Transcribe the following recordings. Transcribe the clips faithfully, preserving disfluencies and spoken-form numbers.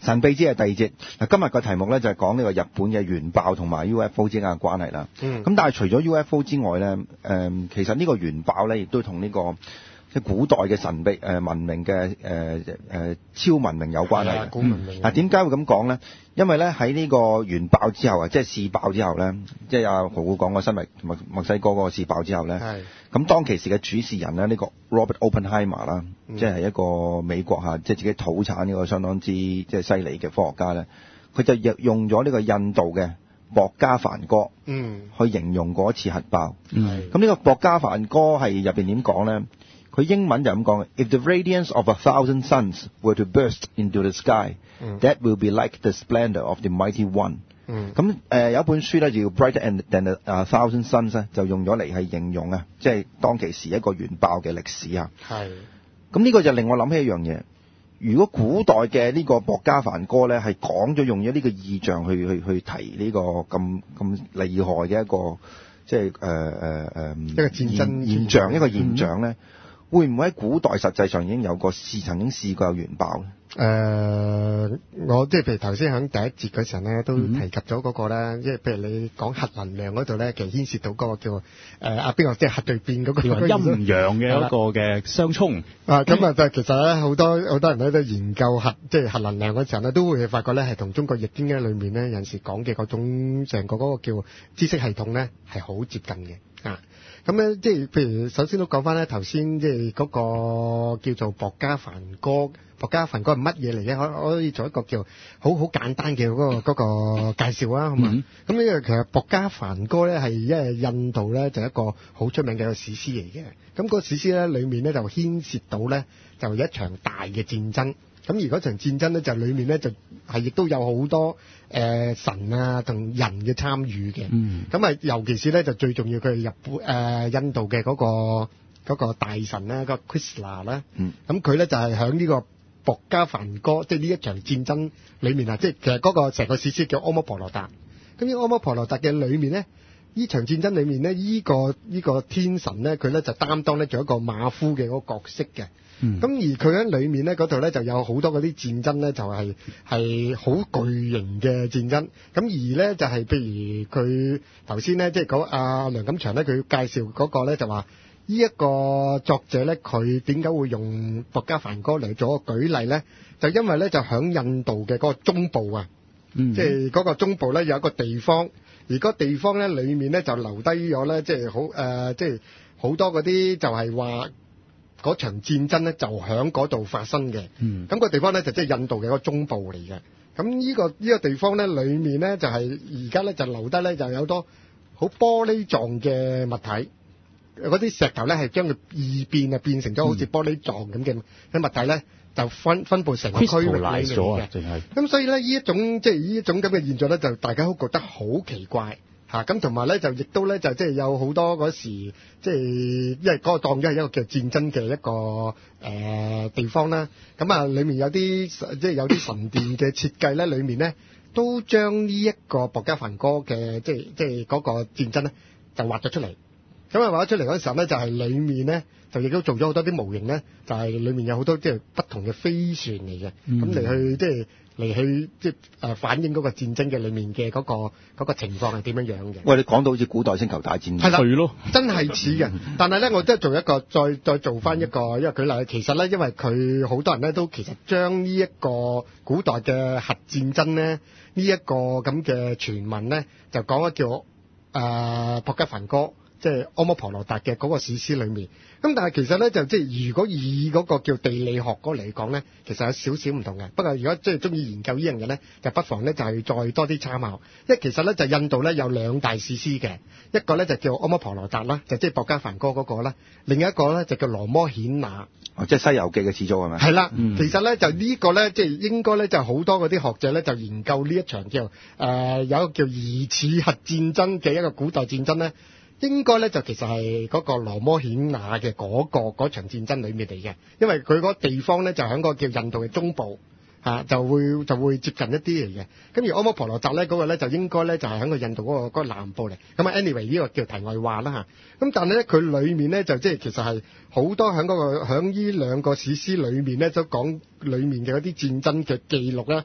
神秘之夜第二節。嗱，今日個題目咧就係講呢個日本嘅原爆同埋 U F O 之間嘅關係啦。 嗯。 咁但係除咗 U F O 之外咧，誒、呃，其實呢個原爆咧亦都同呢、這個即係古代嘅神秘誒、呃、文明嘅誒誒超文明有關係嘅。 古文明。 嗱、嗯，點解會咁講咧？因為咧喺呢個原爆之後啊，即係試爆之後咧，即係阿豪古講個新墨墨墨西哥嗰個試爆之後咧， 係。咁當其時嘅主持人咧，呢、這個 Robert Oppenheimer 啦、嗯，即係一個美國嚇，即係自己土產呢個相當之即係犀利嘅科學家咧，佢就用咗呢個印度嘅博加梵歌， 嗯， 去形容嗰次核爆。 係。 咁呢個博加梵歌係入邊點講咧？佢英文就咁講嘅 ：If the radiance of a thousand suns were to burst into the sky,、嗯、that will be like the splendor of the mighty one。 嗯。 咁誒、呃、有一本書咧叫 Brighter than a thousand suns 咧，就用咗嚟係形容啊，即係當其時一個原爆嘅歷史啊。 係。咁呢個就令我諗起一樣嘢。如果古代嘅呢個博加梵歌咧係講咗用咗呢個意象去去去提呢個咁咁厲害嘅一個即係誒誒誒一個戰爭現象一個現象咧。嗯，會唔會喺古代實際上已經有個試曾經試過有原爆咧？ 誒、呃，我即係譬如頭先喺第一節嗰陣咧，都提及咗嗰個咧，即、嗯、係譬如你講核能量嗰度咧，其實牽涉到嗰個叫誒阿邊個即係核聚變嗰個陰陽嘅一個嘅相衝。 啊，咁啊，就其實咧，好多好多人咧都研究核即係核能量嗰陣咧，都會發覺咧係同中國易經咧裏面咧有陣時講嘅嗰種成個嗰個叫知識系統咧係好接近嘅啊。咁咧，即係譬如首先都講翻咧，頭先即係嗰個叫做博加梵歌，博加梵歌係乜嘢嚟嘅？可可以做一個叫好好簡單嘅嗰、嗰個嗰、嗰個介紹啊，好嘛？咁呢個其實博加梵歌咧係因為印度咧就係一個好出名嘅一個史詩嚟嘅。咁、嗰個史詩咧裡面咧就牽涉到咧就一場大嘅戰爭。咁而嗰場戰爭咧就裡面咧就係亦都有好多誒、呃、神啊同人嘅參與嘅。嗯。咁啊，尤其是咧就最重要佢係日本誒、呃、印度嘅嗰、嗰個嗰、嗰個大神咧、嗰個 Krishna 啦。嗯。咁佢咧就係響呢個博加梵歌，即係呢一場戰爭裡面啊，即係其實嗰個成個史詩叫阿摩婆羅達。咁呢阿摩婆羅達嘅裡面咧，呢場戰爭裡面咧，呢、呢個呢、呢個天神咧，佢咧就擔當咧做一個馬夫嘅嗰個角色嘅。嗯，咁而佢喺裏面咧嗰度咧就有好多嗰啲戰爭咧，就係係好巨型嘅戰爭。咁而咧就係、是、譬如佢頭先咧，即係講阿梁錦祥咧，佢介紹嗰個咧就話呢一個作者咧，佢點解會用博加梵歌嚟做個舉例咧？就因為咧就喺印度嘅嗰個中部啊，嗯、即係嗰個中部咧有一個地方，而嗰個地方咧裏面咧就留低咗咧，即係好誒，即係好多嗰啲就係話。嗰場戰爭咧就喺嗰度發生嘅，咁、嗯嗰個地方咧就即係印度嘅嗰個中部嚟嘅。咁呢、呢個呢、呢個地方咧，裡面咧就係而家咧就留低咧就有好多好玻璃狀嘅物體，嗰啲石頭咧係將佢異變啊，變成咗好似玻璃狀咁嘅嘅物體咧，就分分佈成個區域嚟嘅。咁所以咧呢一種即係呢一種咁嘅現象咧，就大家都覺得好奇怪。咁同埋咧就亦都咧就即係有好多嗰時即係因為嗰個當咗係一個叫戰爭嘅一個誒、呃、地方啦。咁啊，裡面有啲即係有啲神殿嘅設計咧，裡面咧都將呢一個博加梵歌嘅即係即係嗰個戰爭咧就畫咗出嚟。咁啊畫咗出嚟嗰時候咧，就係、是、裡面咧就亦都做咗好多啲模型咧，就係、是、裡面有好多即係不同嘅飛船嚟嘅，咁、嗯、嚟去即係。嚟去即係誒反映嗰個戰爭嘅裏面嘅嗰、嗰個嗰、嗰個情況係點樣樣嘅？ 喂，你講到好似古代星球大戰， 係啦，係咯，真係似嘅。但係咧，我都係做一個再再做翻一個一個舉例。其實咧，因為佢好多人咧都其實將呢一個古代嘅核戰爭咧呢一、呢個咁嘅傳聞咧，就講咗叫誒、呃、博加梵歌。即係阿摩婆羅達嘅嗰個史詩裏面，咁但係其實咧就即係如果以嗰個叫地理學嗰嚟講咧，其實有少少唔同嘅。不過如果即係中意研究呢樣嘢咧，就不妨咧就係再多啲參考。因為其實咧就印度咧有兩大史詩嘅，一個咧就叫阿摩婆羅達啦，就即係博加梵歌嗰個啦；另一個咧就叫羅摩衍那。 哦，即係《西遊記》嘅始祖係咪？ 係啦，嗯、其實咧就呢個咧即係應該咧就好多嗰啲學者咧就研究呢一場叫誒、呃、有一個叫疑似核戰爭嘅一個古代戰爭咧。應該咧就其實係嗰個羅摩衍那嘅嗰個嗰場戰爭裏面嚟嘅，因為佢嗰個地方咧就喺個叫印度嘅中部嚇、啊，就會就會接近一啲嚟嘅。咁而阿摩婆羅達咧嗰個咧就應該咧就係喺個印度嗰、嗰個嗰個南部嚟。咁啊 anyway 呢個叫題外話啦嚇。咁但係咧佢裡面咧就即係其實係好多喺嗰、嗰個喺呢兩個史詩裏面咧都講裡面嘅嗰啲戰爭嘅記錄啦。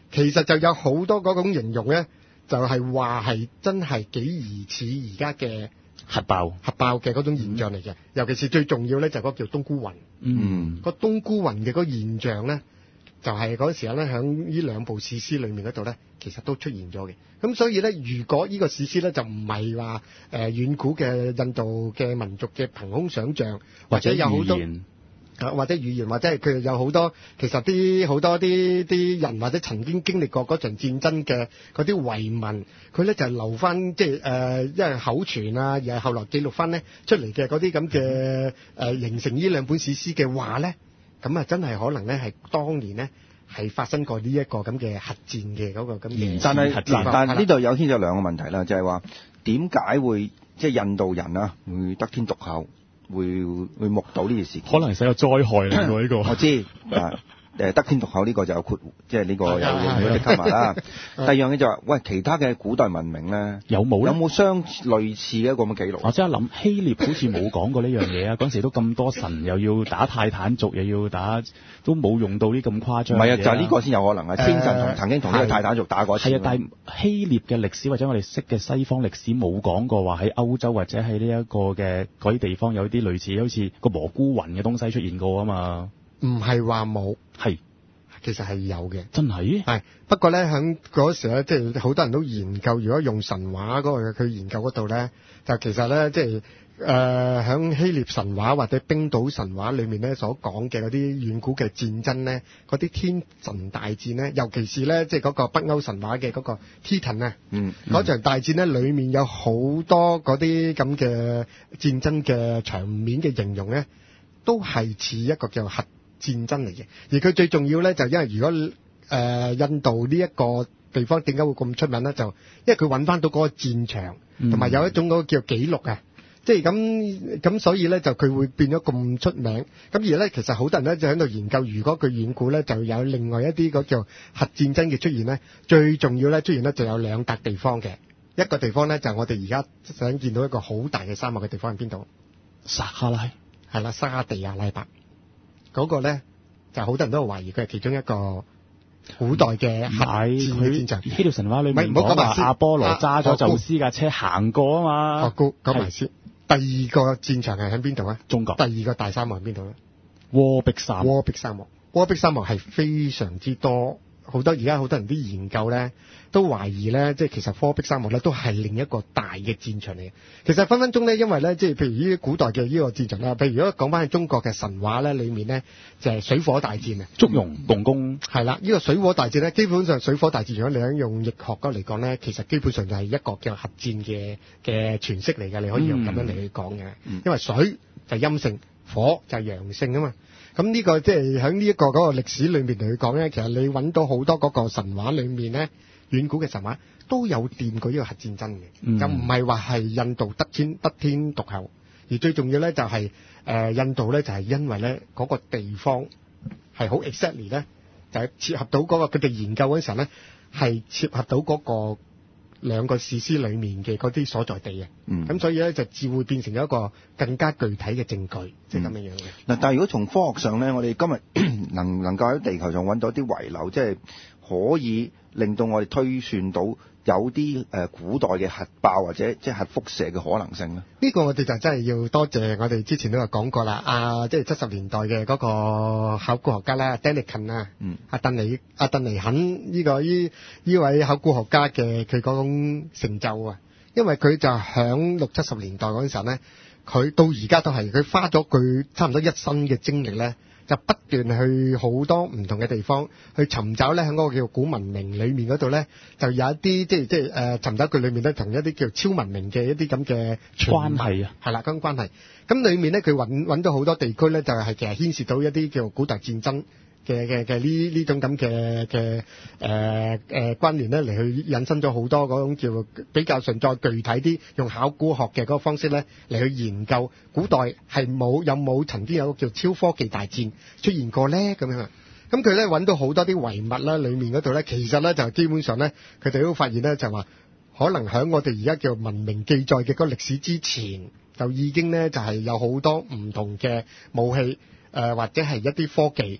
其實就有好多嗰種形容咧，就係話係真係幾疑似而家嘅核爆核爆嘅嗰種現象嚟嘅。嗯、尤其是最重要咧，就係嗰個叫冬菇雲。 嗯， 個冬菇雲嘅嗰個現象咧，就係嗰時候咧，喺呢兩部史詩裏面嗰度咧，其實都出現咗嘅。咁所以咧，如果呢個史詩咧就唔係話誒遠古嘅印度嘅民族嘅憑空想像，或者有好多。啊，或者語言，或者係佢有好多，其實啲好多啲啲人或者曾經經歷過嗰場戰爭嘅嗰啲遺文，佢咧就係留翻即係誒，因為口傳啊，而係後來記錄翻咧出嚟嘅嗰啲咁嘅誒形成呢兩本史詩嘅話咧，咁啊真係可能咧係當年咧係發生過呢一個咁嘅核戰嘅嗰個咁嘅。 但係嗱，但係呢度有牽涉兩個問題啦，就係話點解會即係印度人啊會得天獨厚？會會目睹呢件事， 可能係一個災害嚟㗎呢個。 我知啊，誒得天獨厚呢個就有括，即係呢個有有啲加埋啦。第二樣嘢就話、是，喂，其他嘅古代文明咧， 有冇咧？ 有冇相類似嘅一個咁嘅記錄？ 我即刻諗希臘好似冇講過呢樣嘢啊！嗰陣時都咁多神，又要打泰坦族，又要打，都冇用到呢咁誇張。 唔係啊，就係、是、呢個先有可能啊！天神同曾經同呢個泰坦族打過一次。 係啊，但係希臘嘅歷史或者我哋識嘅西方歷史冇講過話喺歐洲或者喺呢一個嘅嗰啲地方有啲類似好似個蘑菇雲嘅東西出現過啊嘛。 唔係話冇， 係。 其實係有嘅， 真係係不過咧，喺嗰時咧，即係好多人都研究，如果用神話嗰個佢研究嗰度咧，就其實咧，即係誒喺希臘神話或者冰島神話裏面咧所講嘅嗰啲遠古嘅戰爭咧，嗰啲天神大戰咧，尤其是咧即係嗰個北歐神話嘅嗰個 Titan 啊，嗯，嗰場大戰咧，裏面有好多嗰啲咁嘅戰爭嘅場面嘅形容咧，都係似一個叫核戰爭嚟嘅，而佢最重要咧就因為如果誒、呃、印度呢一個地方點解會咁出名咧？就因為佢揾翻到嗰個戰場，同埋有，有一種嗰個叫記錄啊，即係咁咁，所以咧就佢會變咗咁出名。咁而咧其實好多人咧就喺度研究，如果佢遠古咧就有另外一啲嗰叫核戰爭嘅出現咧，最重要咧出現咧就有兩笪地方嘅，一個地方咧就係、我哋而家想見到一個好大嘅沙漠嘅地方喺邊度？ 撒哈拉係啦，沙地阿拉伯。嗰個咧就好多人都懷疑佢係其中一個古代嘅核戰嘅戰場。希臘神話裏面講話阿波羅揸咗宙斯架車行過啊嘛。 學估講埋先。第二個戰場係喺邊度咧？ 中國。 第二個大沙漠喺邊度咧？ 戈壁沙漠。 戈壁沙漠。戈壁沙漠係非常之多，好多而家好多人啲研究咧都懷疑咧，即係其實戈壁沙漠咧都係另一個大嘅戰場嚟嘅。其實分分鐘咧，因為咧，即係譬如呢啲古代嘅呢個戰場啦，譬如如果講翻喺中國嘅神話咧，裡面咧就係水火大戰啊， 祝融共工係啦。呢個水火大戰咧，基本上水火大戰，如果你喺用易學嗰嚟講咧，其實基本上就係一個叫核戰嘅嘅詮釋嚟嘅，你可以用咁樣嚟去講嘅。嗯、因為水就係陰性，火就係陽性啊嘛。咁呢個即係喺呢一個嗰個歷史裏面嚟講咧，其實你揾到好多嗰個神話裏面咧，遠古嘅神話都有掂過呢個核戰爭嘅，嗯、就唔係話係印度得天得天獨厚，而最重要咧就係、是、誒、呃、印度咧就係、是、因為咧嗰、那個地方係好 exactly 咧，就係、是、切合到嗰、那個佢哋研究嗰陣時候咧，係切合到嗰個兩個史詩裡面嘅嗰啲所在地嘅，咁、嗯、所以咧就至會變成咗一個更加具體嘅證據，即係咁樣樣嘅。嗱， 但係如果從科學上咧，我哋今日能能夠喺地球上揾到一啲遺留，即係可以令到我哋推算到有啲誒古代嘅核爆或者即係核輻射嘅可能性咧。 呢個我哋就真係要多謝我哋之前都有講過啦，啊，即係七十年代嘅嗰個考古學家啦 Deniken 啊，嗯，阿鄧尼阿鄧尼肯呢個呢呢位考古學家嘅佢嗰種成就啊，因為佢就響六七十年代嗰陣時候咧，佢到而家都係佢花咗佢差唔多一生嘅精力咧。就不斷去好多唔同嘅地方去尋找咧，喺嗰個叫古文明裏面嗰度咧，就有一啲即係即係誒尋找佢裏面咧同一啲叫超文明嘅一啲咁嘅關係啊， 係啦，咁關係。咁裏面咧佢揾揾到好多地區咧，就係、是、其實牽涉到一啲叫古代戰爭嘅嘅嘅呢呢種咁嘅嘅誒誒關聯咧，嚟去引申咗好多嗰種叫比較上再具體啲，用考古學嘅嗰個方式咧嚟去研究古代係冇有冇曾經有個叫超科技大戰出現過咧咁樣啊。咁佢咧揾到好多啲遺物啦，裡面嗰度咧其實咧就基本上咧佢哋都發現咧就話可能喺我哋而家叫文明記載嘅嗰個歷史之前，就已經咧就係有好多唔同嘅武器誒、呃、或者係一啲科技。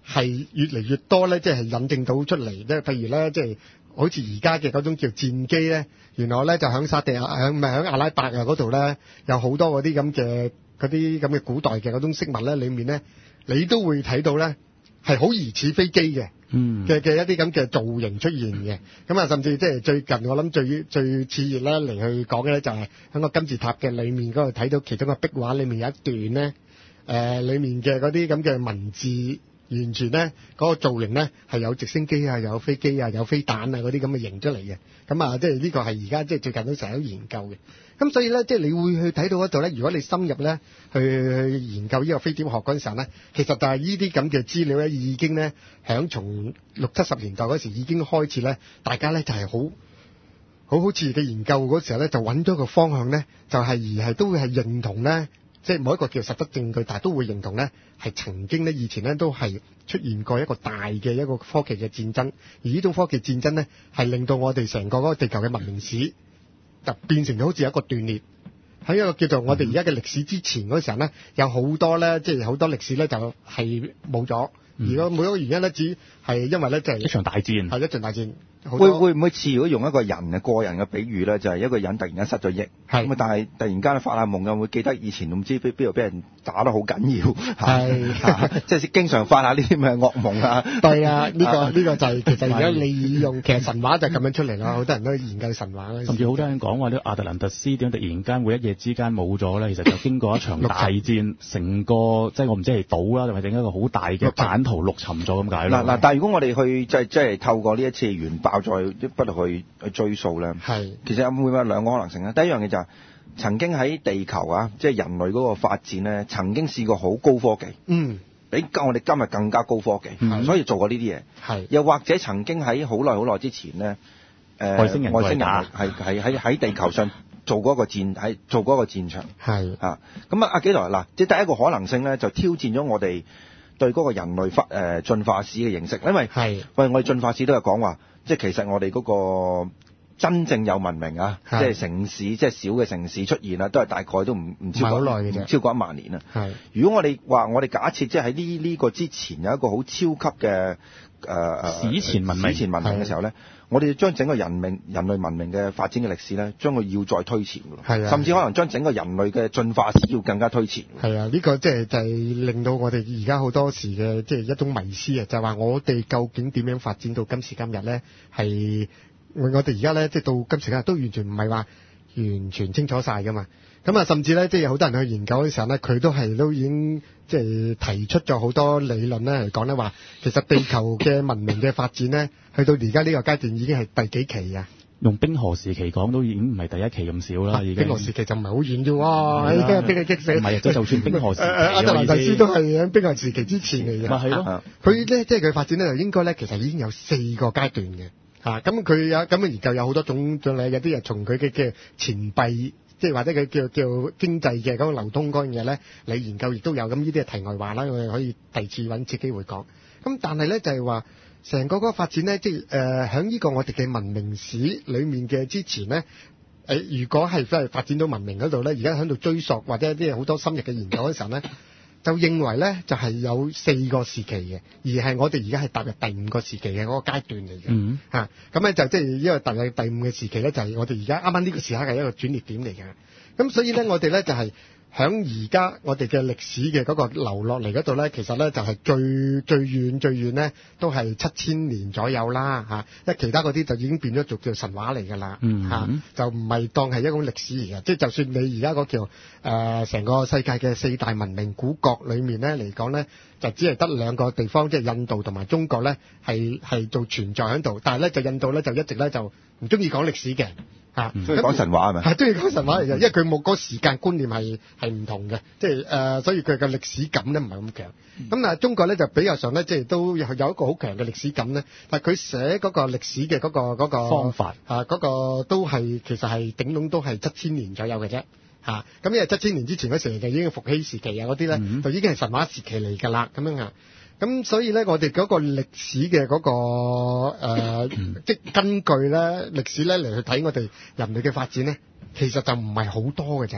係越嚟越多咧，即係引證到出嚟咧。譬如咧，即係好似而家嘅嗰種叫戰機咧，原來咧就響沙地響唔係響阿拉伯啊嗰度咧，有好多嗰啲咁嘅嗰啲咁嘅古代嘅嗰種飾物咧，裡面咧你都會睇到咧係好疑似飛機嘅。 嗯嘅嘅一啲咁嘅造型出現嘅，咁啊甚至即係最近我諗最最熾熱咧嚟去講嘅咧就係喺個金字塔嘅裏面嗰度睇到其中個壁畫裏面有一段咧，誒、呃、裏面嘅嗰啲咁嘅文字完全咧嗰、那個造型咧係有直升機啊、有飛機啊、有飛彈啊嗰啲咁嘅形出嚟嘅，咁啊即係呢個係而家即係最近都成日都研究嘅。咁所以咧，即係你會去睇到嗰度咧。如果你深入咧去去研究呢個飛碟學嗰陣時候咧，其實就係呢啲咁嘅資料咧，已經咧響從六七十年代嗰時已經開始咧，大家咧就係好好好似嘅研究嗰時候咧，就揾咗個方向咧，就係、是、而係都會係認同咧，即係冇一個叫實質證據，但係都會認同咧，係曾經咧以前咧都係出現過一個大嘅一個科技嘅戰爭，而呢種科技戰爭咧係令到我哋成個嗰個地球嘅文明史就變成咗好似一個斷裂，喺一個叫做我哋而家嘅歷史之前嗰時候咧，有好多咧，即係好多歷史咧就係冇咗。而個每一個原因咧，只係因為咧就係、是、 一場大戰， 係一場大戰。 會會唔會似如果用一個人嘅個人嘅比喻咧，就係、是、一個人突然間失咗憶，咁啊，但係突然間發下夢又會記得以前唔知邊邊度俾人打得好緊要，係即係經常發下呢啲咁嘅噩夢啊。 對啊，呢、這個呢、這個就係、是、其實如果你用其實神話就咁樣出嚟啦，好多人都研究神話啦。 甚至好多人講話呢亞特蘭特斯點突然間會一夜之間冇咗咧，其實就經過一場大戰，成個即係我唔知係島啦，定係整一個好大嘅版圖陸沉咗咁解啦。 嗱嗱，但係如果我哋去即係即係透過呢一次原爆再不斷去去追溯咧，係其實有冇有兩個可能性咧？第一樣嘢就係、是、曾經喺地球啊，即係人類嗰個發展咧，曾經試過好高科技，嗯，比我哋今日更加高科技，嗯、所以做過呢啲嘢，係又或者曾經喺好耐好耐之前咧，誒、呃、外星人外星人係係喺喺地球上做過一個戰喺做過一個戰場，係啊，咁啊阿幾來嗱，即係第一個可能性咧，就挑戰咗我哋對嗰個人類發誒進化史嘅認識，因為係喂我哋進化史都有講話。即係其實我哋嗰個真正有文明啊，即係城市，即係小嘅城市出現啦，都係大概都唔唔超過唔超過一萬年啦。係如果我哋話我哋假設即係喺呢呢個之前有一個好超級嘅誒、呃、 史前文明史前文明嘅時候咧，我哋將整個人命人類文明嘅發展嘅歷史咧，將佢要再推前㗎咯。係啊，甚至可能將整個人類嘅進化史要更加推前。係啊，呢、呢個即係就係令到我哋而家好多時嘅即係一種迷思啊，就係、係、話我哋究竟點樣發展到今時今日咧？係我哋而家咧即係到今時今日都完全唔係話完全清楚晒㗎嘛。咁啊，甚至咧即係有好多人去研究嘅時候咧，佢都係都已經即係提出咗好多理論咧嚟講咧話，其實地球嘅文明嘅發展咧，去到而家呢個階段已經係第幾期啊？用冰河時期講都已經唔係第一期咁少啦、啊，已經。冰河時期就唔係好遠啫喎，而家冰嘅激死。唔係，即係就算冰河時期，亞特蘭蒂斯都係喺冰河時期之前嚟嘅。咪係咯，佢咧即係佢發展咧，就應該咧其實已經有四個階段嘅嚇。咁佢有咁嘅研究有好多種種類，有啲人從佢嘅嘅錢幣。即係或者佢叫叫經濟嘅嗰個流通嗰樣嘢咧，你研究亦都有，咁呢啲係題外話啦，我哋可以第二次揾次機會講。咁但係咧就係話，成個嗰個發展咧，即係誒喺呢個我哋嘅文明史裡面嘅之前咧，誒、呃、如果係真係發展到文明嗰度咧，而家喺度追溯或者一啲好多深入嘅研究嗰陣咧，就認為咧就係、是、有四個時期嘅，而係我哋而家係踏入第五個時期嘅嗰個階段嚟嘅。嗯，嚇咁咧就即係因為踏入第五嘅時期咧，就係、是、我哋而家啱啱呢個時刻係一個轉捩點嚟嘅。咁所以咧，我哋咧就係喺而家我哋嘅歷史嘅嗰個流落嚟嗰度咧，其實咧就係最最遠最遠咧，都係七千年左右啦嚇。因為其他嗰啲就已經變咗做叫神話嚟㗎啦嚇，就唔係當係一種歷史嚟嘅。即係就算你而家嗰條誒成個世界嘅四大文明古國裡面咧嚟講咧，就只係得兩個地方，即係印度同埋中國咧係係做存在喺度，但係咧就印度咧就一直咧就唔中意講歷史嘅。嚇，中意講神話係咪？係中意講神話嚟嘅，因為佢冇嗰個時間觀念係係唔同嘅，即係誒，所以佢嘅歷史感咧唔係咁強。咁、嗯、但係中國咧就比較上咧，即係都有有一個好強嘅歷史感咧。但係佢寫嗰個歷史嘅嗰、嗰個嗰個方法啊，嗰、嗰個都係其實係頂籠都係七千年左右嘅啫。嚇，咁因為七千年之前嗰時就已經伏羲時期啊嗰啲咧，就已經係神話時期嚟㗎啦，咁樣啊。咁所以咧，我哋嗰個歷史嘅嗰、嗰個、呃、即根據咧歷史咧嚟去睇我哋人類嘅發展咧，其實就唔係好多嘅啫。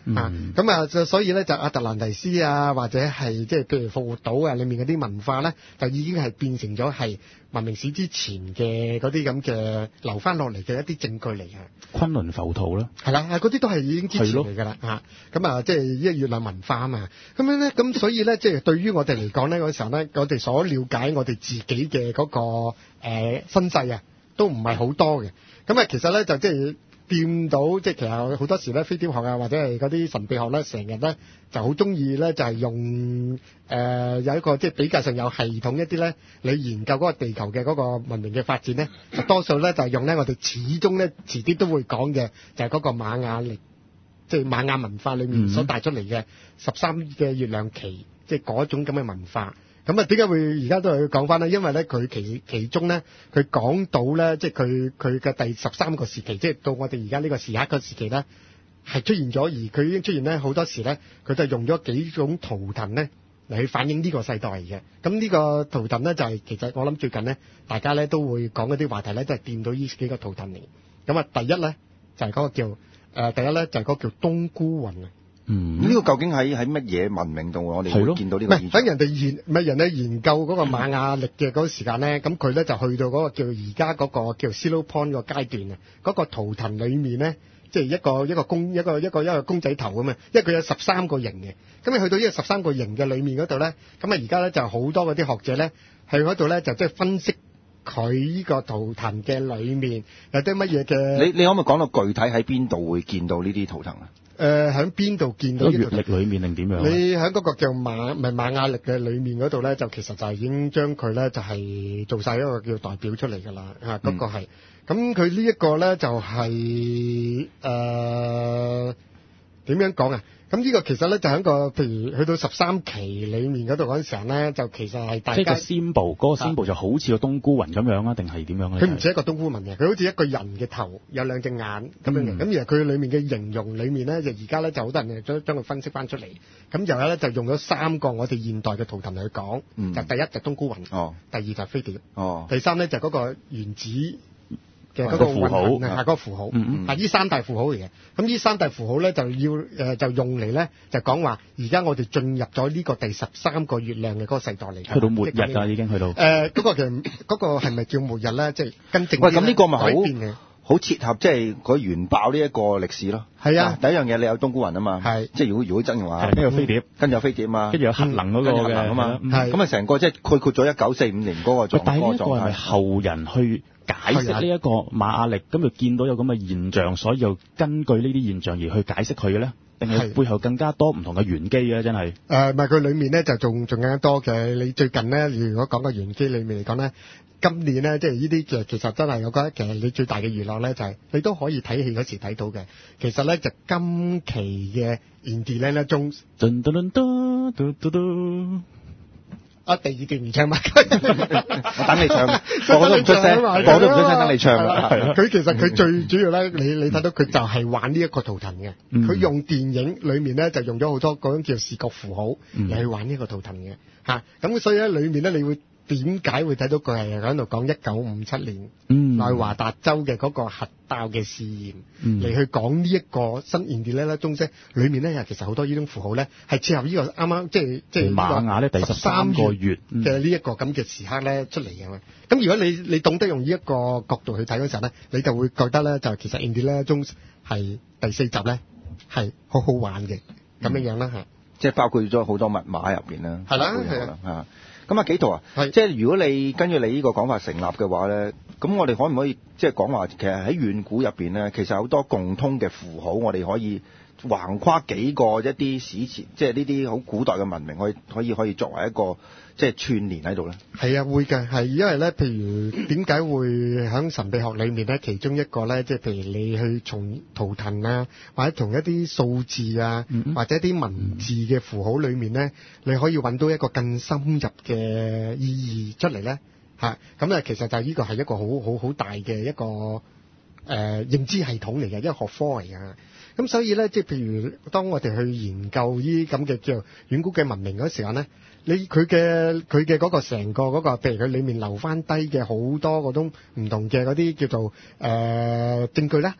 嗯、 啊。咁啊，就所以咧就阿特蘭提斯啊，或者係即係譬如復活島啊，裡面嗰啲文化咧，就已經係變成咗係文明史之前嘅嗰啲咁嘅留翻落嚟嘅一啲證據嚟嘅。 昆崙浮屠啦， 係啦，嗰啲都係已經之前嚟㗎啦嚇。咁啊，即係因為月亮文化啊嘛。咁樣咧，咁所以咧，即係對於我哋嚟講咧，嗰時候咧，我哋所了解我哋自己嘅嗰個誒身世啊，都唔係好多嘅。咁啊，其實咧就即係掂到，即係其實好多時咧，飛碟學啊，或者係嗰啲神秘學咧，成日咧就好中意咧，就係用誒有一個即係比較上有系統一啲咧，你研究嗰個地球嘅嗰個文明嘅發展咧，就多數咧就係用咧我哋始終咧遲啲都會講嘅，就係嗰個瑪雅歷，即係瑪雅文化裏面所帶出嚟嘅十三嘅月亮期，即係嗰種咁嘅文化。咁啊，點解會而家都係要講翻咧？因為咧，佢其其中咧，佢講到咧，即係佢佢嘅第十三個時期，即係到我哋而家呢個時刻個時期咧，係出現咗，而佢已經出現咧好多時咧，佢就用咗幾種圖騰咧嚟去反映呢個世代嘅。咁呢個圖騰咧就係、是、其實我諗最近咧，大家咧都會講嗰啲話題咧，都係掂到呢幾個圖騰嚟。咁啊，第一咧就係、是、嗰個叫誒、呃，第一咧就係、是、嗰個叫冬菇雲啊。 嗯， 呢、這個究竟喺喺乜嘢文明度我哋會見到呢個現象？ 唔係等人哋研，唔係人哋研究嗰個瑪雅歷嘅嗰個時間咧，咁佢咧就去到嗰個叫而家嗰個叫 Zero Point 個階段啊，嗰、那個圖騰裡面咧，即係一個一個公一個一個一個公仔頭咁啊，因為佢有十三個形嘅，咁你去到呢個十三個形嘅裡面嗰度咧，咁啊而家咧就好多嗰啲學者咧，去嗰度咧就即係分析佢呢個圖騰嘅裡面有啲乜嘢嘅。 你你可唔可以講到具體喺邊度會見到呢啲圖騰啊？ 誒喺邊度見到呢月曆裏面定點樣？ 你喺嗰個叫瑪唔係瑪雅曆嘅裏面嗰度咧，就其實就係已經將佢咧就係做晒一個叫代表出嚟㗎啦嚇，嗰、嗯、個係。咁佢呢一個咧就係誒點樣講啊？咁呢個其實咧就喺個譬如去到十三期裏面嗰度嗰陣時候咧，就其實係大家即係個 symbol 嗰個 symbol 就好似個冬菇雲咁樣啊，定係點樣咧？ 佢唔似一個冬菇雲嘅，佢好似一個人嘅頭，有兩隻眼咁樣嘅。咁、嗯、而佢裏面嘅形容裏面咧，就而家咧就好多人將將佢分析翻出嚟。咁然後咧就用咗三個我哋現代嘅圖騰嚟去講，嗯、就第一就冬菇雲，哦、第二就係飛碟，哦、第三咧就嗰個原子嘅嗰個符號，係嗰個符號，係呢三大符號嚟嘅。咁呢三大符號咧就要誒、呃、就用嚟咧就講話，而家我哋進入咗呢個第十三個月亮嘅嗰個世代嚟。 去到末日㗎，已經去到。誒、 呃，嗰、那個其實嗰個係咪叫末日咧？即、就、係、是、跟正。 喂，咁呢個咪好嘅， 好切合即係佢原爆呢一個歷史咯。 係啊， 第一樣嘢你有冬菇雲啊嘛， 係即係如果如果真嘅話， 跟住有飛碟， 跟住有飛碟啊嘛， 跟住有核能嗰個嘅啊嘛， 係咁啊成個即係概括咗一九四五年嗰個狀但係呢個狀態。 個係咪後人去解釋呢一個瑪雅歷，咁就見到有咁嘅現象，所以就根據呢啲現象而去解釋佢嘅咧？定係背後更加多唔同嘅玄機嘅？真係誒，唔係佢裡面咧就仲仲更加多嘅。你最近咧，如果講個玄機裡面嚟講咧，今年咧即係呢啲嘅其實真係我覺得其實你最大嘅娛樂咧就係、是、你都可以睇戲嗰時睇到嘅。其實咧就今期嘅 Indiana Jones。啊！第二段唔唱乜？ 我等你唱，我都唔出聲，我都唔出聲等你唱。 佢其實佢最主要咧，你你睇到佢就係玩呢一個圖騰嘅。佢、嗯、用電影裏面咧就用咗好多嗰種叫視覺符號嚟去玩呢個圖騰嘅嚇。咁、啊、所以咧裏面咧你會點解會睇到佢係喺度講一九五七年內、嗯、華達州嘅嗰個核爆嘅試驗嚟、嗯、去講呢一個新印第安納中式裏面咧，其實好多呢種符號咧係切合呢個啱啱即係即係瑪雅咧第十三個月嘅呢一個咁嘅時刻咧出嚟嘅。咁、嗯、如果你你懂得用呢一個角度去睇嗰時候咧，你就會覺得咧就其實印第安納中係第四集咧係好好玩嘅咁樣樣啦嚇。即係包括咗好多密碼入邊啦。 係啦，係啊。 咁啊，紀陶啊，即係如果你跟住你呢個講法成立嘅話咧，咁我哋可唔可以即係講話，其實喺遠古入邊咧，其實好多共通嘅符號，我哋可以橫跨幾個一啲史前，即係呢啲好古代嘅文明，可以可以可以作為一個即係串連喺度咧。係啊，會嘅，係因為咧，譬如點解會喺神秘學裏面咧，其中一個咧，即係譬如你去從圖騰啊，或者從一啲數字啊，嗯、或者一啲文字嘅符號裏面咧，你可以揾到一個更深入嘅意義出嚟咧。嚇，咁咧其實就係呢個係一個好好好大嘅一個誒、呃、認知系統嚟嘅，一個學科嚟嘅。咁所以咧，即係譬如當我哋去研究呢啲咁嘅叫遠古嘅文明嗰時候咧，你佢嘅佢嘅嗰個成個嗰、嗰個，譬如佢裡面留翻低嘅好多嗰種唔同嘅嗰啲叫做誒、呃、證據咧，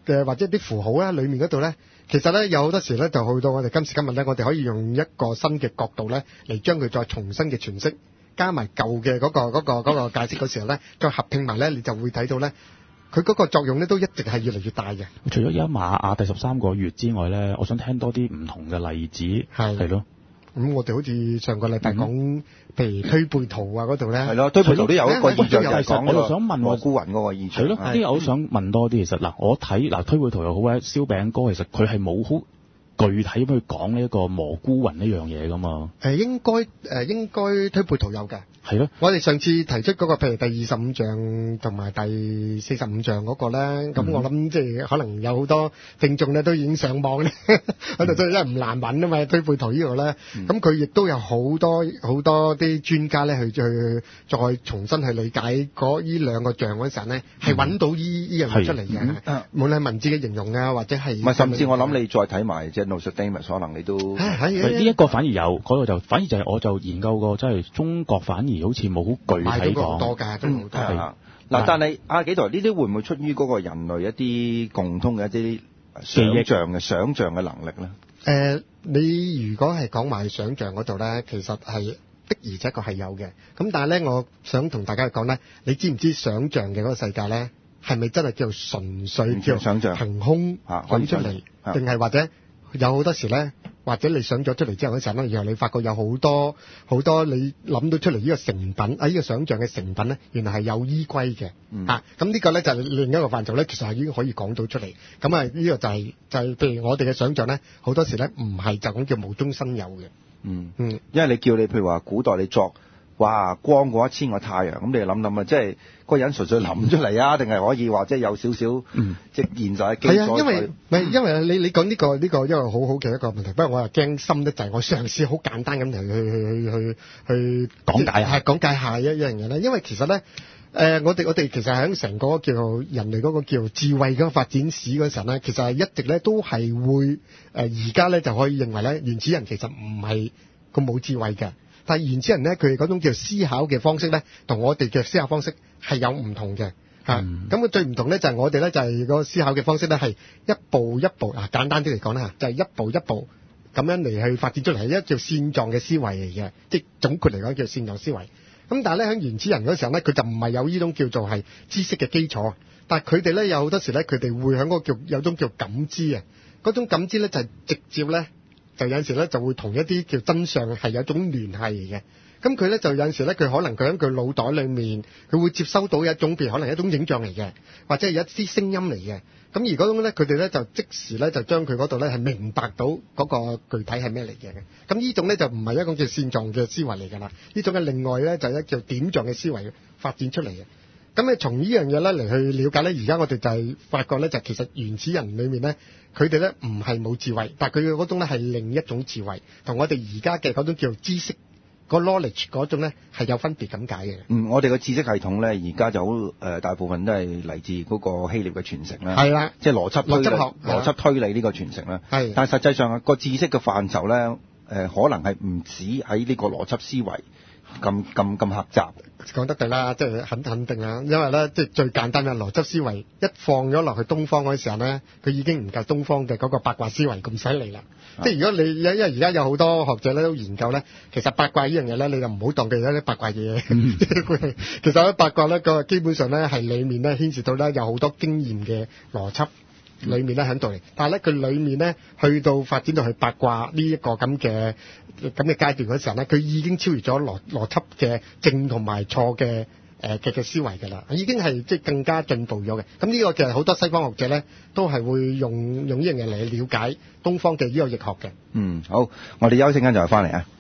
嘅或者啲符號咧，裡面嗰度咧，其實咧有好多時咧就去到我哋今時今日咧，我哋可以用一個新嘅角度咧嚟將佢再重新嘅詮釋，加埋舊嘅嗰個嗰個嗰個解釋嗰時候咧，再合併埋咧，你就會睇到咧，佢嗰個作用咧都一直係越嚟越大嘅。 除咗而家瑪雅第十三個月之外咧，我想聽多啲唔同嘅例子，係係咯。咁、 嗯、我哋好似上個禮拜講，嗯、譬如推背圖啊嗰度咧， 係咯，推背圖都有一個意象，就係講我就想問蘑菇雲嗰個意象。 係咯，呢啲我想問多啲。其實嗱，我睇嗱推背圖又好咧，燒餅歌其實佢係冇好具體咁去講呢一個蘑菇雲呢樣嘢噶嘛。誒、呃、 應該誒、呃、應該推背圖有嘅。 係咯， 我哋上次提出嗰、那個譬如第二十五象同埋第四十五象嗰個咧，咁、嗯、我諗即係可能有好多聽眾咧都已經上網咧喺度，即係因為唔難揾啊嘛，推背圖呢度咧，咁佢亦都有好多好多啲專家咧去去再重新去理解嗰呢兩個象嗰陣咧，係、嗯、揾到呢呢樣嘢出嚟嘅、嗯，無論係文字嘅形容啊，或者係唔係， 甚至我諗你再睇埋即係 Nostradamus， 可能你都係呢一個反而有，嗰、那個就反而就係我就研究過，即、就、係、是、中國反而好似冇好具體講， 多㗎，都好多。 嗱、嗯，但係阿紀陶呢啲會唔會出於嗰個人類一啲共通嘅一啲想像嘅想像嘅能力咧？誒、 呃，你如果係講埋想像嗰度咧，其實係的而且確係有嘅。咁但係咧，我想同大家講咧，你知唔知想像嘅嗰個世界咧，係咪真係叫純粹叫想像憑空講出嚟，定係或者有好多時咧？或者你想咗出嚟之後嗰陣咧，然後你發覺有好多好多你諗到出嚟呢個成品啊，呢、呢個想像嘅成品咧，原來係有依歸嘅、嗯、啊。咁呢個咧就係另一個範疇咧，其實係已經可以講到出嚟。咁啊，呢個就係、是、就係、是、譬如我哋嘅想像咧，好多時咧唔係就咁叫無中生有嘅。 嗯嗯，因為你叫你譬如話古代你作哇光過一千個太陽，咁你諗諗啊，即係個人純粹諗出嚟啊，定係可以話即係有少少、嗯、即係現實嘅基礎？係啊， 因為唔係因為你你講呢、呢個呢、呢個一個好好嘅一個問題，不過我又驚深得滯，我嘗試好簡單咁嚟去去去去去講解下， 講解下一一樣嘢咧。因為其實咧，誒、呃、我哋我哋其實喺成個叫人類嗰個叫智慧嗰個發展史嗰陣咧，其實係一直咧都係會誒而家咧就可以認為咧，原始人其實唔係咁冇智慧嘅。但係原始人咧，佢哋嗰種叫思考嘅方式咧，同我哋嘅思考方式係有唔同嘅嚇。咁佢最唔同咧就係我哋咧就係個思考嘅方式咧係一步一步啊，簡單啲嚟講咧嚇，就係一步一步咁樣嚟去發展出嚟，係一叫線狀嘅思維嚟嘅，即係總括嚟講叫線狀思維。咁但係咧喺原始人嗰時候咧，佢就唔係有呢種叫做係知識嘅基礎，但係佢哋咧有好多時咧，佢哋會喺嗰個叫有種叫感知啊，嗰種感知咧就係直接咧。就有陣時咧就會同一啲叫真相係有一種聯繫嘅，咁佢咧就有陣時咧佢可能佢喺佢腦袋裏面佢會接收到一種譬如可能一種影像嚟嘅，或者係一啲聲音嚟嘅，咁而嗰種咧佢哋咧就即時咧就將佢嗰度咧係明白到嗰個具體係咩嚟嘅，咁呢種咧就唔係一種叫線狀嘅思維嚟㗎啦，呢種嘅另外咧就係一叫點狀嘅思維發展出嚟嘅。咁你從呢樣嘢咧嚟去了解咧，而家我哋就係發覺咧，就其實原始人裏面咧，佢哋咧唔係冇智慧，但係佢嘅嗰種咧係另一種智慧，同我哋而家嘅嗰種叫知識、個 knowledge 嗰種咧係有分別咁解嘅。 嗯，我哋嘅知識系統咧，而家就好誒、呃，大部分都係嚟自嗰個希臘嘅傳承啦。係啦，即係邏輯推理、邏輯學、邏輯推理呢個傳承啦。係，但係實際上啊，個知識嘅範疇咧，誒、呃、可能係唔止喺呢個邏輯思維。咁咁咁狹窄， 講得對啦，即係肯肯定啦。因為咧，即係最簡單嘅邏輯思維，一放咗落去東方嗰時候咧，佢已經唔夠東方嘅嗰個八卦思維咁犀利啦。即係如果你因為而家有好多學者咧都研究咧，其實八卦呢樣嘢咧，你就唔好當佢有啲八卦嘢。嗯、其實喺八卦咧，個基本上咧係裡面咧牽涉到咧有好多經驗嘅邏輯。裏面咧喺度嚟，但係咧佢裏面咧去到發展到去八卦呢一個咁嘅咁嘅階段嗰時候咧，佢已經超越咗邏邏輯嘅正同埋錯嘅誒嘅嘅思維㗎啦，已經係即係更加進步咗嘅。咁呢個其實好多西方學者咧都係會用用呢樣嘢嚟了解東方嘅呢個易學嘅。 嗯，好，我哋休息間就翻嚟啊。